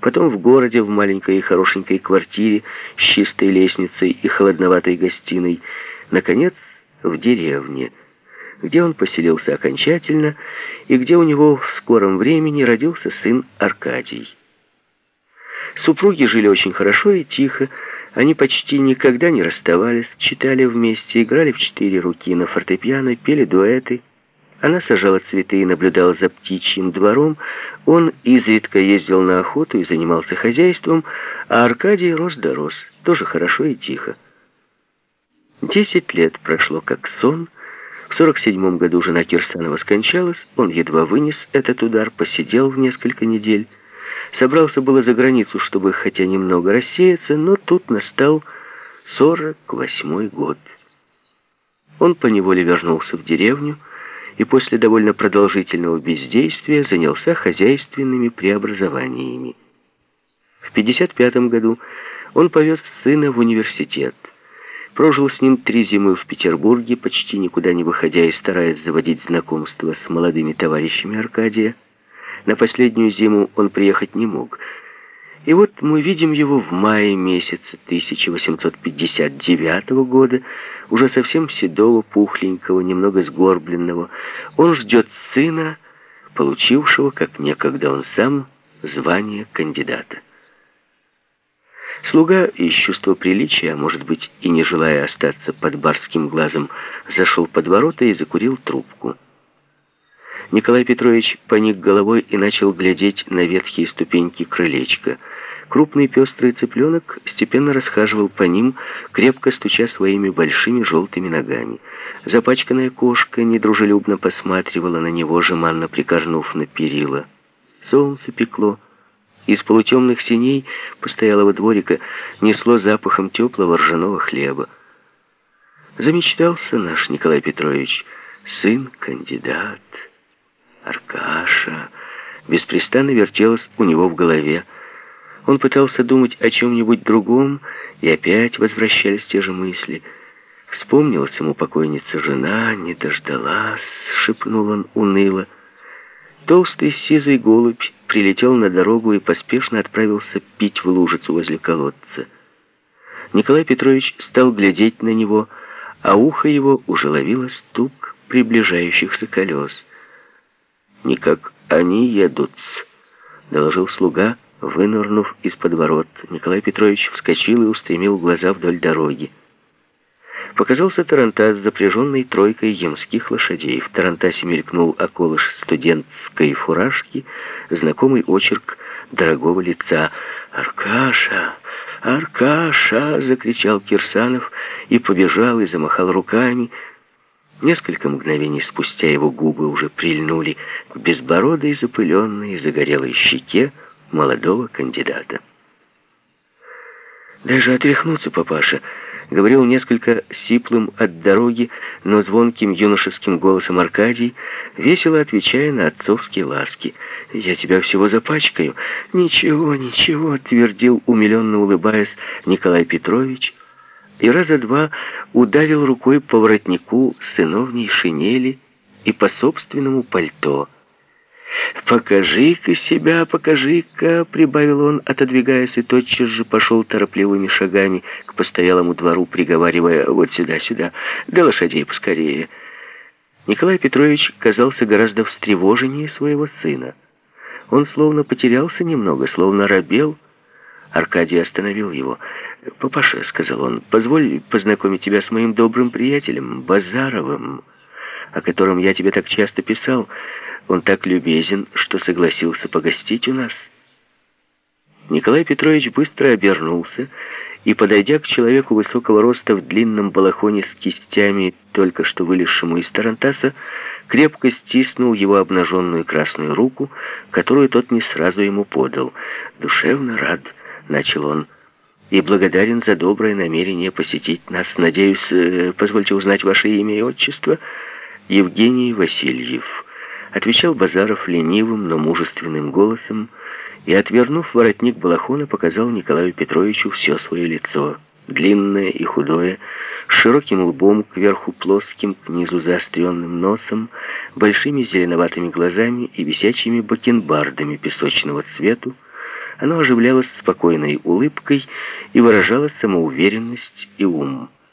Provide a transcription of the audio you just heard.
потом в городе, в маленькой и хорошенькой квартире с чистой лестницей и холодноватой гостиной, наконец, в деревне, где он поселился окончательно и где у него в скором времени родился сын Аркадий. Супруги жили очень хорошо и тихо, они почти никогда не расставались, читали вместе, играли в 4 руки на фортепиано, пели дуэты. Она сажала цветы и наблюдала за птичьим двором, он изредка ездил на охоту и занимался хозяйством, а Аркадий рос да рос, тоже хорошо и тихо. 10 лет прошло как сон. В 47 году жена Кирсанова скончалась, он едва вынес этот удар, посидел в несколько недель. Собрался было за границу, чтобы хотя немного рассеяться, но тут настал 48-й год. Он поневоле вернулся в деревню и после довольно продолжительного бездействия занялся хозяйственными преобразованиями. В 55 году он повез сына в университет. Прожил с ним 3 зимы в Петербурге, почти никуда не выходя и стараясь заводить знакомства с молодыми товарищами Аркадия. На последнюю зиму он приехать не мог. И вот мы видим его в мае месяце 1859 года, уже совсем седого, пухленького, немного сгорбленного. Он ждет сына, получившего, как некогда он сам, звание кандидата. Слуга из чувства приличия, а может быть и не желая остаться под барским глазом, зашел под ворота и закурил трубку. Николай Петрович поник головой и начал глядеть на ветхие ступеньки крылечка. Крупный пестрый цыпленок степенно расхаживал по ним, крепко стуча своими большими желтыми ногами. Запачканная кошка недружелюбно посматривала на него, жеманно прикорнув на перила. Солнце пекло. Из полутемных сеней постоялого дворика несло запахом теплого ржаного хлеба. Замечтался наш Николай Петрович, сын-кандидат. Аркаша беспрестанно вертелась у него в голове. Он пытался думать о чем-нибудь другом, и опять возвращались те же мысли. Вспомнилась ему покойница жена, не дождалась, шепнул он уныло. Толстый сизый голубь прилетел на дорогу и поспешно отправился пить в лужицу возле колодца. Николай Петрович стал глядеть на него, а ухо его уже ловило стук приближающихся колес. «Никак они едут», — доложил слуга, вынырнув из-под ворот. Николай Петрович вскочил и устремил глаза вдоль дороги. Показался тарантас, запряженный тройкой ямских лошадей. В тарантасе мелькнул околыш студентской фуражки, знакомый очерк дорогого лица. «Аркаша! Аркаша!» — закричал Кирсанов и побежал, и замахал руками. Несколько мгновений спустя его губы уже прильнули к безбородой, запыленной, загорелой щеке молодого кандидата. «Даже отряхнуться, папаша», — говорил несколько сиплым от дороги, но звонким юношеским голосом Аркадий, весело отвечая на отцовские ласки. «Я тебя всего запачкаю». «Ничего, ничего», — твердил, умиленно улыбаясь, Николай Петрович, и раза два ударил рукой по воротнику сыновней шинели и по собственному пальто. «Покажи-ка себя, покажи-ка», — прибавил он, отодвигаясь, и тотчас же пошел торопливыми шагами к постоялому двору, приговаривая: «Вот сюда, сюда, да лошадей поскорее». Николай Петрович казался гораздо встревоженнее своего сына. Он словно потерялся немного, словно робел. Аркадий остановил его. «Папаша», — сказал он, — «позволь познакомить тебя с моим добрым приятелем, Базаровым, о котором я тебе так часто писал. Он так любезен, что согласился погостить у нас». Николай Петрович быстро обернулся и, подойдя к человеку высокого роста в длинном балахоне с кистями, только что вылезшему из тарантаса, крепко стиснул его обнаженную красную руку, которую тот не сразу ему подал. «Душевно рад», — начал он, — «и благодарен за доброе намерение посетить нас. Надеюсь, позвольте узнать ваше имя и отчество?» «Евгений Васильев», — отвечал Базаров ленивым, но мужественным голосом, и, отвернув воротник балахона, показал Николаю Петровичу все свое лицо, длинное и худое, с широким лбом, кверху плоским, к низу заостренным носом, большими зеленоватыми глазами и висячими бакенбардами песочного цвету, Оно оживлялось спокойной улыбкой и выражало самоуверенность и ум.